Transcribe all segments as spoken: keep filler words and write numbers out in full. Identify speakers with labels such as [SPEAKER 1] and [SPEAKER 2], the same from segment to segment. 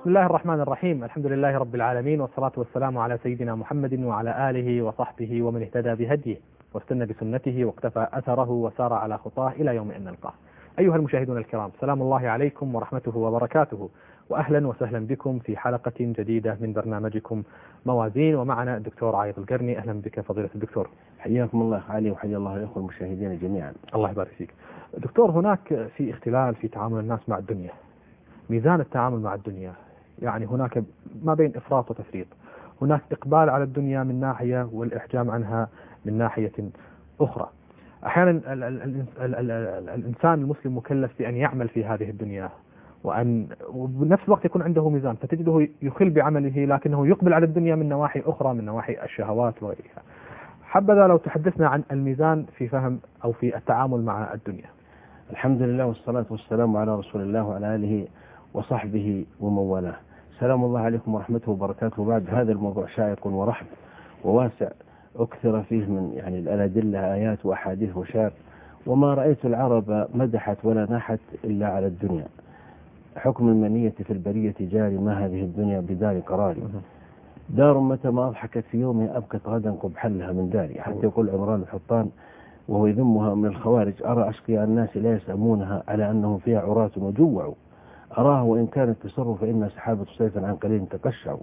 [SPEAKER 1] بسم الله الرحمن الرحيم. الحمد لله رب العالمين، والصلاة والسلام على سيدنا محمد وعلى آله وصحبه ومن اهتدى بهديه واستنى بسنته واقتفى أثره وسار على خطاه إلى يوم أن نلقاه. أيها المشاهدون الكرام، سلام الله عليكم ورحمته وبركاته، وأهلا وسهلا بكم في حلقة جديدة من برنامجكم موازين، ومعنا الدكتور عايض القرني. أهلا بك فضيلة الدكتور.
[SPEAKER 2] حياكم الله علي، وحيا الله الأخوة المشاهدين جميعا.
[SPEAKER 1] الله يبارك فيك. دكتور، هناك في اختلال في تعامل الناس مع الدنيا، ميزان التعامل مع الدنيا، يعني هناك ما بين إفراط وتفريط، هناك إقبال على الدنيا من ناحية والإحجام عنها من ناحية أخرى. أحيانا ال ال ال ال ال الإنسان المسلم مكلف بأن يعمل في هذه الدنيا، وأن وبنفس الوقت يكون عنده ميزان، فتجده يخل بعمله لكنه يقبل على الدنيا من نواحي أخرى، من نواحي الشهوات وغيرها. حبذا لو تحدثنا عن الميزان في فهم أو في التعامل مع الدنيا.
[SPEAKER 2] الحمد لله والصلاة والسلام على رسول الله وعلى آله وصحبه ومن والاه. سلام الله عليكم ورحمته وبركاته. بعد هذا الموضوع شائق ورحب وواسع، أكثر فيه من يعني الأدلة آيات وأحاديث وشاق، وما رأيت العرب مدحت ولا نحت إلا على الدنيا. حكم المنية في البرية جاري، ما هذه الدنيا بدار قراري، دار متى ما أضحكت في يومها أبكت غدا قبحا لها من داري. حتى يقول عمران الحطان وهو يذمها من الخوارج: أرى أشقياء الناس لا يسأمونها على أنهم فيها عراة وجوعوا، أراه وإن كانت تسر فإن سحابة صيفا عن قليل تقشعوا.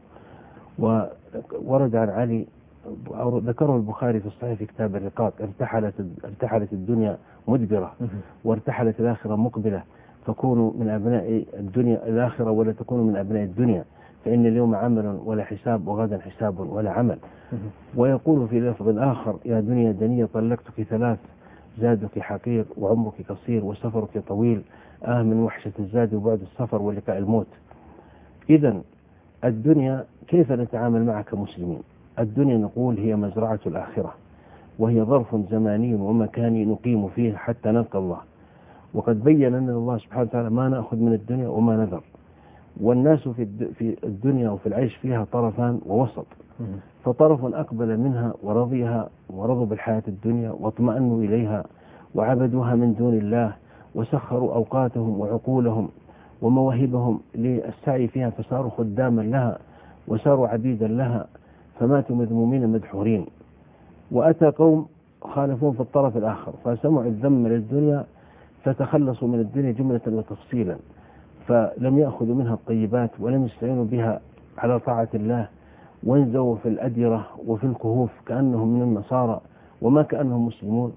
[SPEAKER 2] وورد عن علي، ذكره البخاري في الصحيح في كتاب الرقاق: ارتحلت ارتحلت الدنيا مدبرة وارتحلت الآخرة مقبلة، فكونوا من أبناء الدنيا الآخرة ولا تكونوا من أبناء الدنيا، فإن اليوم عمل ولا حساب وغدا حساب ولا عمل. ويقول في لفظ آخر: يا دنيا دنيا طلقتك ثلاث، زادك حقير وعمرك قصير وسفرك طويل، آه من وحشة الزاد وبعد السفر ولقاء الموت. إذن الدنيا كيف نتعامل معها كمسلمين؟ الدنيا نقول هي مزرعة الآخرة، وهي ظرف زماني ومكاني نقيم فيه حتى نلقى الله. وقد بين أن الله سبحانه وتعالى ما نأخذ من الدنيا وما نذر. والناس في الدنيا وفي العيش فيها طرفان ووسط، فطرف أقبل منها ورضيها ورضوا بالحياة الدنيا واطمأنوا إليها وعبدوها من دون الله، وسخروا أوقاتهم وعقولهم ومواهبهم للسعي فيها، فصاروا خداما لها وصاروا عبيدا لها، فماتوا مذمومين مدحورين. وأتى قوم خالفون في الطرف الآخر، فسمعوا الذم للدنيا فتخلصوا من الدنيا جملة وتفصيلا، فلم يأخذوا منها الطيبات ولم يستعينوا بها على طاعة الله، وانزوا في الأديرة وفي الكهوف كأنهم من النصارى وما كأنهم مسلمون.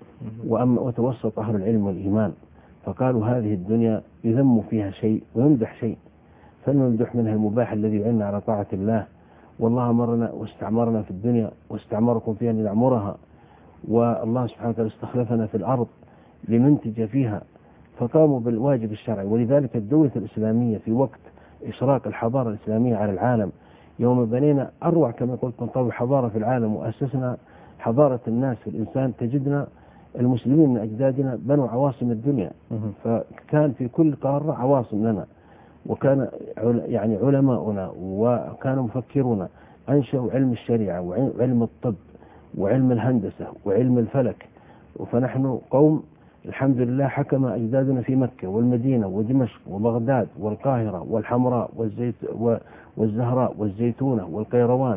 [SPEAKER 2] وتوسط أهل العلم والإيمان فقالوا: هذه الدنيا يذم فيها شيء ويمدح شيء، فلنمدح منها المباح الذي يعين على طاعة الله. والله أمرنا واستعمرنا في الدنيا واستعمركم فيها لنعمرها، والله سبحانه وتعالى استخلفنا في الأرض لننتج فيها، فقاموا بالواجب الشرعي. ولذلك الدولة الإسلامية في وقت إشراق الحضارة الإسلامية على العالم، يوم بنينا أروع كما قلت نطور حضارة في العالم وأسسنا حضارة الناس في الإنسان، تجدنا المسلمين من أجدادنا بنوا عواصم الدنيا، فكان في كل قارة عواصم لنا، وكان يعني علماؤنا وكان مفكرون أنشأوا علم الشريعة وعلم الطب وعلم الهندسة وعلم الفلك. فنحن قوم الحمد لله حكم أجدادنا في مكة والمدينة ودمشق وبغداد والقاهرة والحمراء والزيت والزهراء والزيتونة والقيروان،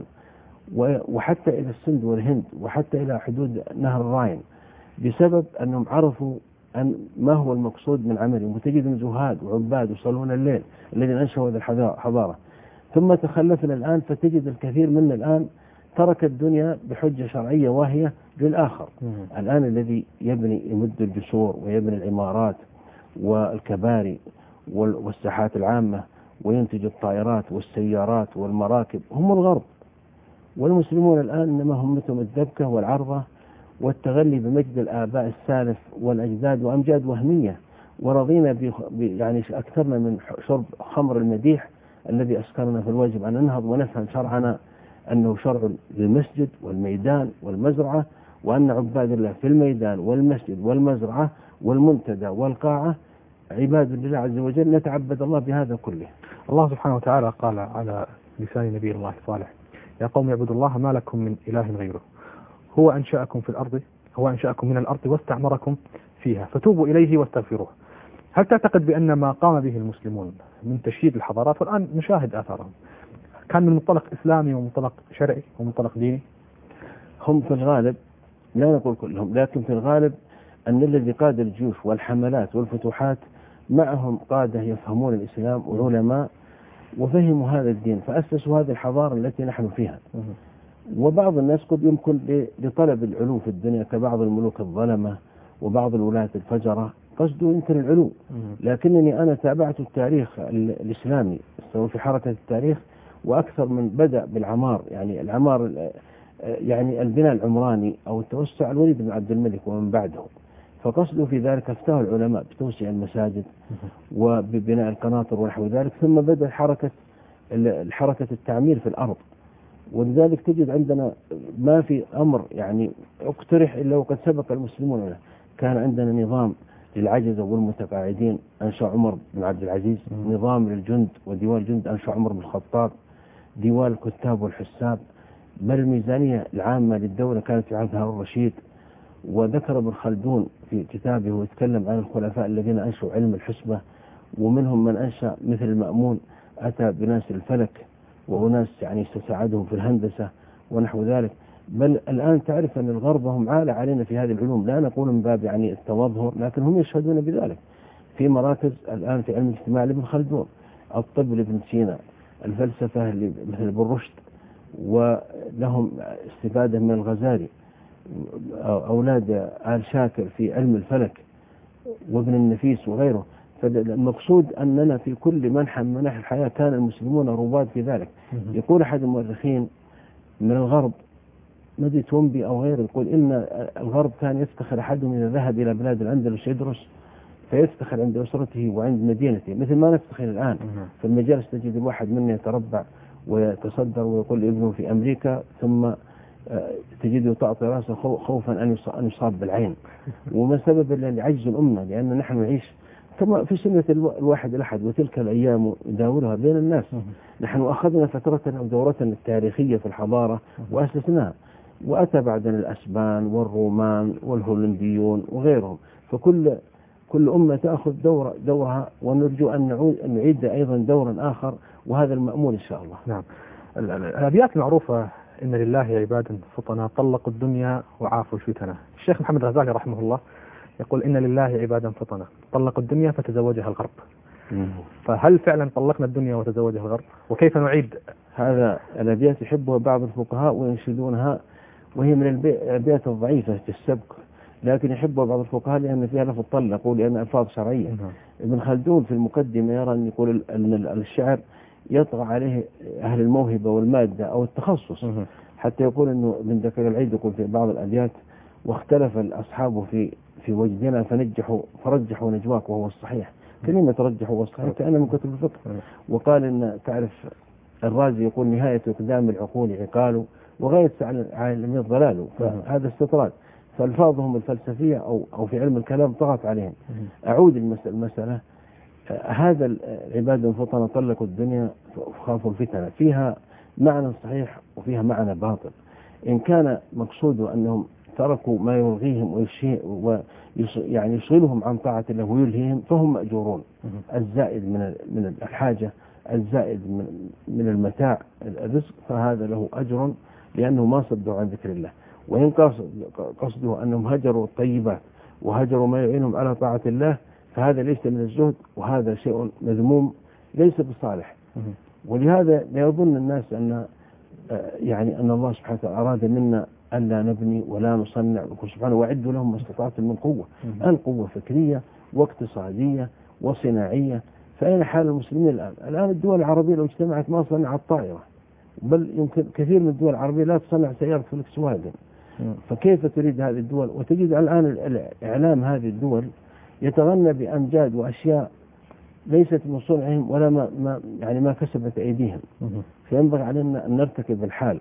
[SPEAKER 2] وحتى إلى السند والهند، وحتى إلى حدود نهر الراين، بسبب أنهم عرفوا أن ما هو المقصود من عملهم. وتجد زهاد وعباد وصلون الليل الذين أنشأوا هذه الحضارة. ثم تخلفنا الآن، فتجد الكثير منا الآن ترك الدنيا بحجة شرعية واهية للآخر. الآن الذي يبني يمد الجسور ويبني العمارات والكباري والساحات العامة وينتج الطائرات والسيارات والمراكب هم الغرب، والمسلمون الآن إنما همتهم الدبكة والعرضة والتغلي بمجد الآباء السالف والأجداد وأمجاد وهمية، ورضينا يعني أكثرنا من شرب خمر المديح الذي أسكرنا. في الواجب أن ننهض ونفهم شرعنا أنه شرع للمسجد والميدان والمزرعة، وأن عباد الله في الميدان والمسجد والمزرعة والمنتدى والقاعة عباد لله عز وجل، نتعبد الله بهذا كله.
[SPEAKER 1] الله سبحانه وتعالى قال على لسان نبي الله صالح: يا قوم اعبدوا الله ما لكم من إله غيره، هو أنشأكم في الأرض هو أنشأكم من الأرض واستعمركم فيها فتوبوا إليه واستغفروه. هل تعتقد بأن ما قام به المسلمون من تشييد الحضارات، والآن نشاهد آثارهم، كان من منطلق إسلامي ومنطلق شرعي ومنطلق ديني؟
[SPEAKER 2] هم في الغالب، لا نقول كلهم، لكن في الغالب أن الذي قاد الجيوش والحملات والفتوحات معهم قادة يفهمون الإسلام وعلماء وفهموا هذا الدين، فأسسوا هذه الحضارة التي نحن فيها. وبعض الناس قد يمكن لطلب العلو في الدنيا كبعض الملوك الظلمة وبعض الولاة الفجرة قصده يمكن العلو، لكنني أنا تابعت التاريخ الإسلامي في حركة التاريخ، وأكثر من بدأ بالعمار، يعني العمار يعني البناء العمراني أو التوسع الوليد بن عبد الملك ومن بعده، فقصده في ذلك افتاه العلماء بتوسيع المساجد وببناء القناطر ونحو ذلك، ثم بدأ حركة الحركة التعمير في الأرض. ولذلك تجد عندنا ما في أمر يعني اقترح إلا وقد سبق المسلمون له. كان عندنا نظام للعجزة والمتقاعدين أنشأ عمر بن عبد العزيز، نظام للجند وديوان الجند أنشأ عمر بن الخطاب، ديوان الكتاب والحساب، بل الميزانية العامة للدولة كانت في عهد هارون الرشيد. وذكر ابن خلدون في كتابه ويتكلم عن الخلفاء الذين أنشأوا علم الحسبة، ومنهم من أنشأ مثل المأمون أتى بناس الفلك وأناس يعني ساعدهم في الهندسة ونحو ذلك. بل الآن تعرف أن الغرب هم عالة علينا في هذه العلوم، لا نقول من باب يعني التظاهر، لكن هم يشهدون بذلك. في مراكز الآن في علم الاجتماع لابن خلدون، الطب لابن سينا، الفلسفة مثل ابن رشد، ولهم استفادة من الغزالي، أولاد آل شاكر في علم الفلك وابن النفيس وغيره. فالمقصود أننا في كل منحى من مناحي الحياة كان المسلمون رواد في ذلك. يقول أحد المؤرخين من الغرب مدي تومبي أو غيره، يقول إن الغرب كان يفتخر أحدهم إذا ذهب إلى بلاد الأندلس يدرس فيفتخر عند أسرته وعند مدينته، مثل ما نفتخر الآن في المجالس. تجد الواحد منا يتربع ويتصدر ويقول ابنه في أمريكا، ثم تجده تعطي راسه خوفا أن يصاب بالعين. وما سبب إلا عجز الأمة، لأن نحن نعيش كما في سنة الواحد الأحد، وتلك الأيام يداولها بين الناس. نحن أخذنا فترتنا ودورتنا التاريخية في الحضارة وأسسناها، وأتى بعدنا الأسبان والرومان والهولنديون وغيرهم، فكل كل أمة تأخذ دور دورها، ونرجو أن نعود أن نعيد أيضا دورا آخر، وهذا المأمول إن شاء الله.
[SPEAKER 1] نعم. الأبيات المعروفة إن لله عبادا فطنا طلقوا الدنيا وعافوا الفتنة. الشيخ محمد الغزالي رحمه الله يقول إن لله عبادا فطنا طلقوا الدنيا فتزوجها الغرب. مم. فهل فعلا طلقنا الدنيا وتزوجها الغرب؟ وكيف نعيد
[SPEAKER 2] هذا؟ الأبيات يحبها بعض الفقهاء وينشدونها، وهي من الأبيات الضعيفة في السبك، لكن يحبها بعض الفقهاء لأن فيها لفظ طلقوا، لأن ألفاظ شرعية. مم. ابن خلدون في المقدمة يرى أن يقول أن الشعر يطغى عليه أهل الموهبة والمادة أو التخصص. مم. حتى يقول أنه من ذكر العيد يقول في بعض الأبيات: واختلف الأصحاب في في وجدنا فنجحوا فرجحوا نجواك وهو الصحيح. كلمة رجحوا والصحيح كأنه من كتب الفقه. وقال إن تعرف الرازي يقول: نهاية إقدام العقول عقال وغاية العالمين ضلال. فهذا استطراد، فالفاظهم الفلسفية أو أو في علم الكلام طغت عليهم. أعود المسألة، هذا العباد الفطنة طلقوا الدنيا وخافوا الفتنة، فيها معنى صحيح وفيها معنى باطل. إن كان مقصوده أنهم تركوا ما يلغيهم ويعني يشغلهم عن طاعة الله ويلهيهم، فهم مأجورون. الزائد من من الحاجة، الزائد من من المتاع الرزق، فهذا له أجر لأنه ما صدوا عن ذكر الله. وإن قصده أنهم هجروا الطيبات وهجروا ما يعينهم على طاعة الله، فهذا ليس من الزهد، وهذا شيء مذموم ليس بصالح. ولهذا لا يظن الناس أن يعني أن الله سبحانه وتعالى أراد منا ألا نبني ولا نصنع، وقال سبحانه: وعدوا لهم ما استطعتم من قوة. الآن قوة فكرية واقتصادية وصناعية. فأين حال المسلمين الآن؟ الآن الدول العربية لو اجتمعت ما صنعت طائرة، بل يمكن كثير من الدول العربية لا تصنع سيارة فولكس واجن. فكيف تريد هذه الدول؟ وتجد الآن الإعلام هذه الدول يتغنى بأمجاد وأشياء ليست من صنعهم ولا ما, ما يعني ما كسبت أيديهم. فينبغي علينا أن نرتكب الحال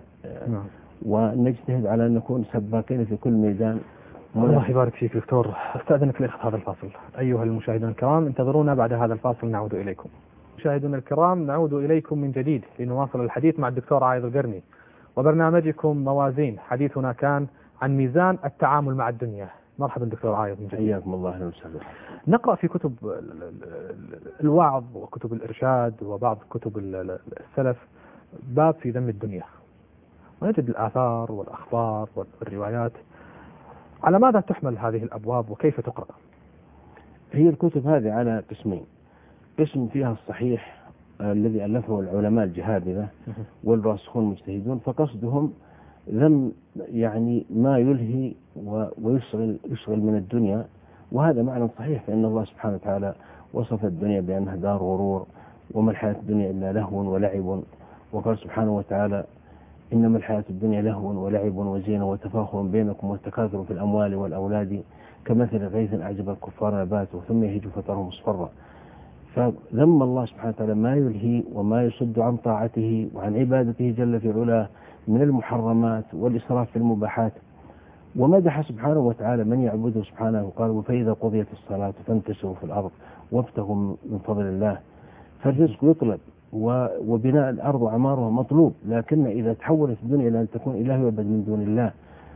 [SPEAKER 2] ونجتهد على أن نكون سباكين في كل ميدان.
[SPEAKER 1] الله يبارك فيك دكتور. استأذنك لإخذ هذا الفاصل. أيها المشاهدون الكرام، انتظرونا بعد هذا الفاصل نعود إليكم. مشاهدونا الكرام، نعود إليكم من جديد لنواصل الحديث مع الدكتور عايض القرني وبرنامجكم موازين. حديثنا كان عن ميزان التعامل مع الدنيا. مرحبا دكتور عايض من جديد.
[SPEAKER 2] حياكم الله أهلا وسهلا.
[SPEAKER 1] نقرأ في كتب الوعظ وكتب الإرشاد وبعض كتب السلف باب في ذم الدنيا، ونجد الآثار والأخبار والروايات. على ماذا تحمل هذه الأبواب وكيف تقرأ؟
[SPEAKER 2] هي الكتب هذه على قسمين، قسم فيها الصحيح الذي ألفه العلماء الجهابذة والراسخون المجتهدون، فقصدهم ذم يعني ما يلهي ويشغل يشغل من الدنيا، وهذا معنى صحيح، فإن الله سبحانه وتعالى وصف الدنيا بأنها دار غرور وما الحياة الدنيا إلا لهو ولعب، وقال سبحانه وتعالى إنما الحياة الدنيا لهو ولعب وزينة وتفاخر بينكم والتكاثر في الأموال والأولاد كمثل غيث أعجب الكفار نباته ثم يهيج فتره مصفرا. فذم الله سبحانه وتعالى ما يلهي وما يصد عن طاعته وعن عبادته جل في علاه من المحرمات والإسراف في المباحات، ومدح سبحانه وتعالى من يعبده سبحانه وقال فإذا قضيت الصلاة فانتشروا في الأرض وابتغوا من فضل الله. فالرزق يطلب وبناء الأرض وعمارها مطلوب، لكن إذا تحولت الدنيا إلى أن تكون إله يعبد من دون الله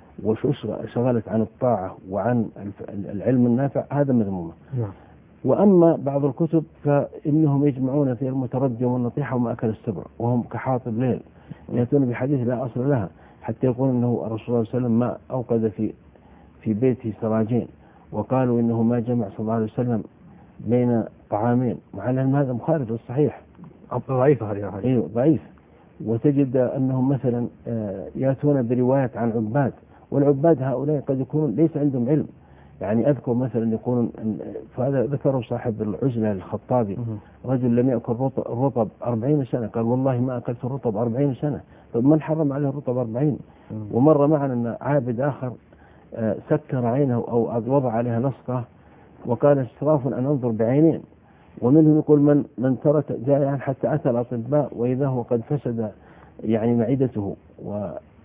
[SPEAKER 2] وشغلت عن الطاعة وعن العلم النافع هذا مذموم. وأما بعض الكتب فإنهم يجمعون في المتردي والنطيحة وما أكل السبع، وهم كحاطب ليل يأتون بحديث لا أصل لها، حتى يقول أنه الرسول صلى الله عليه وسلم ما أوقد في في بيته سراجين، وقالوا إنه ما جمع صلى الله عليه وسلم بين طعامين، مع أن هذا مخالف للصحيح.
[SPEAKER 1] ضعيف هذه.
[SPEAKER 2] أيوه ضعيف. وتجد أنهم مثلا يأتون بروايات عن عباد، والعباد هؤلاء قد يكونون ليس عندهم علم. يعني أذكر مثلا يقولون، فهذا ذكره صاحب العزلة الخطابي، رجل لم يأكل الرطب أربعين سنة، قال والله ما أكلت الرطب أربعين سنة. طب من حرم عليه الرطب أربعين؟ ومر معنا أن عابد آخر سكر عينه أو وضع عليها لصقة وقال إسراف أن أنظر بعينين. ومنهم يقول من من ترك جائعا حتى أتى الأطباء وإذا هو قد فسد يعني معدته، و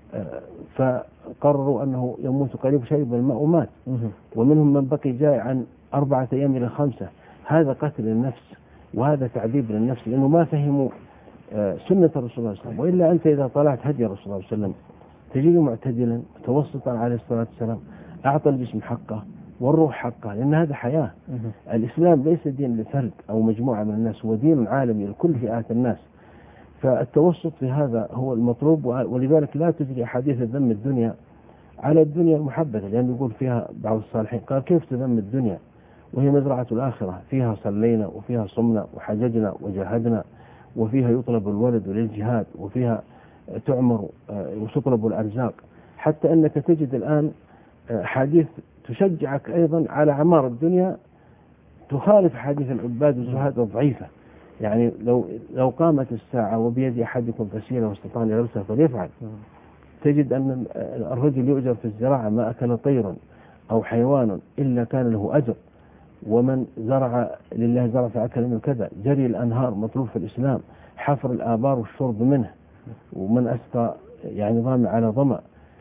[SPEAKER 2] فقرروا أنه يموت قريب شرب الماء ومات. ومنهم من بقي جائعا أربعة أيام إلى خمسة. هذا قتل النفس وهذا تعذيب للنفس، لأنه ما فهموا سنة الرسول صلى الله عليه وسلم. وإلا أنت إذا طلعت هدي الرسول صلى الله عليه وسلم تجده معتدلا متوسطا عليه الصلاة والسلام، أعطى الجسم حقه والروح حقه، لأن هذا حياة. الإسلام ليس دين لفرد أو مجموعة من الناس، هو دين عالمي لكل فئات الناس. فالتوسط في هذا هو المطلوب، ولذلك لا تجري أحاديث ذم الدنيا على الدنيا المحبذة، لأن يقول فيها بعض الصالحين قال كيف تذم الدنيا وهي مزرعة الآخرة، فيها صلينا وفيها صمنا وحججنا وجاهدنا وفيها يطلب الولد للجهاد وفيها تعمر وتطلب الأرزاق، حتى أنك تجد الآن حديث تشجعك أيضا على عمار الدنيا تخالف حديث العباد والزهاد الضعيفة. يعني لو لو قامت الساعة وبيد أحدكم فسيلة واستطاع أن يلبسها فليفعل. تجد أن الرجل يؤجر في الزراعة ما أكل طير أو حيوان إلا كان له أجر، ومن زرع لله زرع فأكل منه كذا. جري الأنهار مطلوب في الإسلام، حفر الآبار والشرب منه، ومن أسقى يعني ضامع على ضمأ.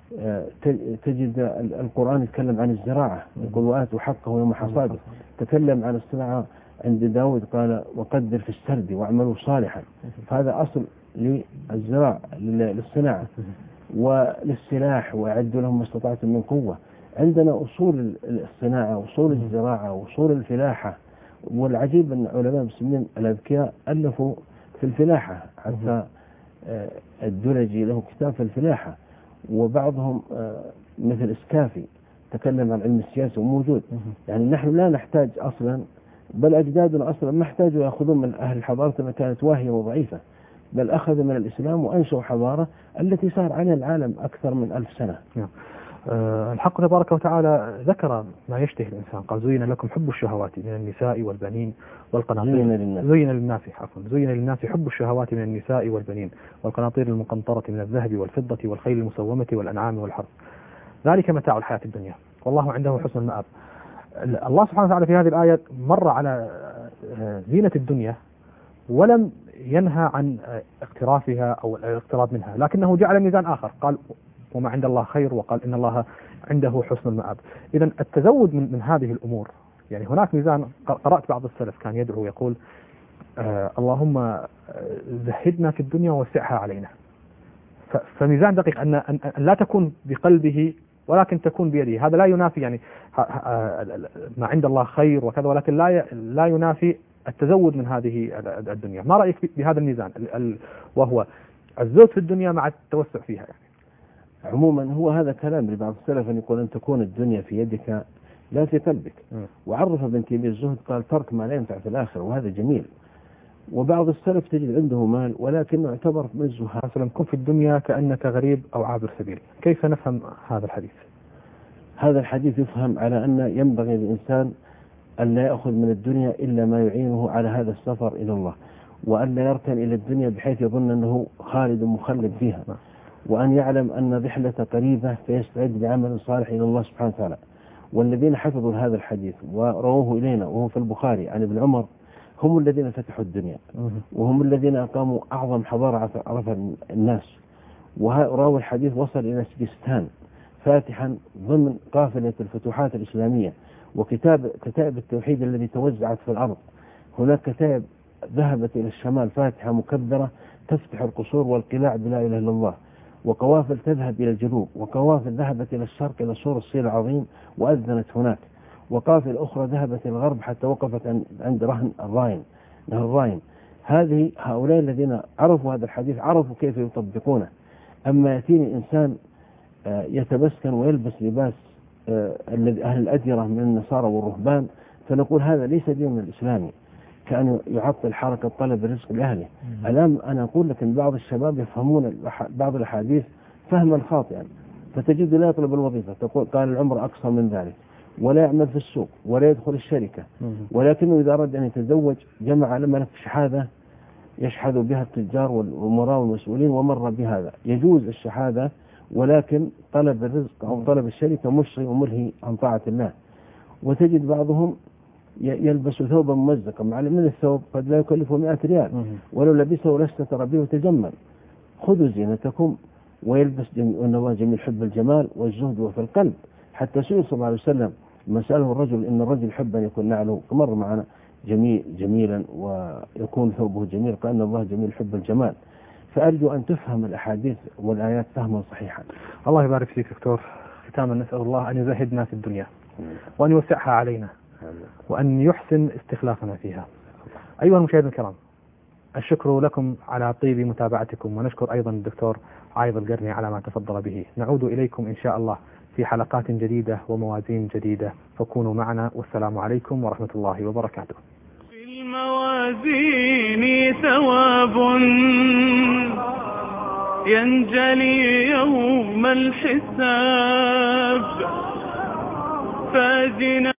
[SPEAKER 2] تجد القرآن يتكلم عن الزراعة، يقول وآتوا حقه يوم حصاده. تكلم عن الصناعة عند داود قال وقدر في السرد واعملوا صالحا. فهذا أصل للزراعة للصناعة وللسلاح، وأعدوا لهم ما استطعتم من قوة. عندنا أصول الصناعة وأصول الزراعة وأصول الفلاحة. والعجيب أن علماء المسلمين الأذكياء ألفوا في الفلاحة، حتى الدرجي له كتاب في الفلاحة، وبعضهم مثل إسكافي تكلم عن علم السياسة وموجود. يعني نحن لا نحتاج أصلا، بل أجدادنا أصلا ما احتاجوا يأخذون من أهل حضارتنا كانت واهية وضعيفة، بل أخذ من الإسلام وأنشأوا حضارة التي صار عليها العالم أكثر من ألف سنة.
[SPEAKER 1] أه الحق تبارك وتعالى ذكر ما يشتهي الإنسان، قال زين لكم حب الشهوات من النساء والبنين والقناطير
[SPEAKER 2] زين للناس
[SPEAKER 1] زين للناس عفوا زين للناس حب الشهوات من النساء والبنين والقناطير المقنطرة من الذهب والفضة والخيل المسومة والأنعام والحرث، ذلك متاع الحياة الدنيا والله عنده حسن المآب. الله سبحانه وتعالى في هذه الآية مر على زينة الدنيا ولم ينهى عن اقترافها أو الاقتراب منها، لكنه جعل ميزان آخر، قال وما عند الله خير، وقال إن الله عنده حسن المآب. إذن التزود من, من هذه الأمور، يعني هناك ميزان. قرأت بعض السلف كان يدعو يقول آه اللهم زهدنا في الدنيا ووسعها علينا. فميزان دقيق أن, أن لا تكون بقلبه ولكن تكون بيده. هذا لا ينافي يعني ما عند الله خير وكذا، ولكن لا لا ينافي التزود من هذه الدنيا. ما رأيك بهذا الميزان وهو الزهد في الدنيا مع التوسع فيها؟ يعني
[SPEAKER 2] عموما هو هذا كلام لبعض السلف، أن يقول أن تكون الدنيا في يدك لا في قلبك. م. وعرف ابن تيمية الزهد قال ترك ما لا ينفع في الآخرة، وهذا جميل. وبعض السلف تجد عنده مال ولكنه يعتبر من الزهاد.
[SPEAKER 1] مثلا كن في الدنيا كأنك غريب أو عابر سبيل. كيف نفهم هذا الحديث؟
[SPEAKER 2] هذا الحديث يفهم على أن ينبغي للإنسان أن لا يأخذ من الدنيا إلا ما يعينه على هذا السفر إلى الله، وأن لا يركن إلى الدنيا بحيث يظن أنه خالد مخلد فيها، وأن يعلم أن رحلة قريبة فيستعد بعمل صالح إلى الله سبحانه وتعالى. والذين حفظوا هذا الحديث ورووه إلينا وهو في البخاري عن ابن عمر هم الذين فتحوا الدنيا، وهم الذين أقاموا أعظم حضارة عرفها الناس. وراوا الحديث وصل إلى سجستان فاتحا ضمن قافلة الفتوحات الإسلامية، وكتاب كتائب التوحيد الذي توزعت في الأرض. هناك كتائب ذهبت إلى الشمال فاتحة مكبرة تفتح القصور والقلاع بلا إله إلا الله، وقوافل تذهب إلى الجنوب، وقوافل ذهبت إلى الشرق إلى سور الصين العظيم وأذنت هناك، وقافل أخرى ذهبت إلى الغرب حتى وقفت عند رهن الراين نهر الراين. هذه هؤلاء الذين عرفوا هذا الحديث عرفوا كيف يطبقونه. أما يأتيني إنسان يتبسكن ويلبس لباس الذي أهل الأديرة من النصارى والرهبان، فنقول هذا ليس دين الإسلامي، كأنه يعطل حركة طلب الرزق لأهله. الآن أنا أقول لك أن بعض الشباب يفهمون بعض الأحاديث فهما خاطئا، فتجد لا يطلب الوظيفة، تقول قال العمر أقصر من ذلك، ولا يعمل في السوق ولا يدخل الشركة، ولكنه إذا أراد أن يتزوج جمع لملك شحاذة يشحذ بها التجار والأمراء والمسؤولين ومر بهذا. يجوز الشحاذة، ولكن طلب الرزق أو طلب الشركة مشغل وملهي عن طاعة الله. وتجد بعضهم يلبس ثوبا ممزقا، مع من الثوب قد لا يكلفه مئة ريال، ولو لبسه لاستتر به وتجمل. خذوا زينتكم. ويلبس النواة جميل حب الجمال والزهد وفي القلب. حتى سئل صلى الله عليه وسلم ما سأله الرجل إن الرجل يحب أن يكون نعله مر معنا جميل جميلا ويكون ثوبه جميل، قال إن الله جميل حب الجمال. فأرجو أن تفهم الأحاديث والآيات فهما صحيحا.
[SPEAKER 1] الله يبارك فيك دكتور. ختاما نسأل الله أن يزهدنا في الدنيا وأن يوسعها علينا وأن يحسن استخلافنا فيها. أيها المشاهدين الكرام، الشكر لكم على طيب متابعتكم، ونشكر أيضا الدكتور عايض القرني على ما تفضل به. نعود إليكم إن شاء الله في حلقات جديدة وموازين جديدة، فكونوا معنا، والسلام عليكم ورحمة الله وبركاته.
[SPEAKER 3] في الموازين ثواب ينجلي يوم الحساب، فازنا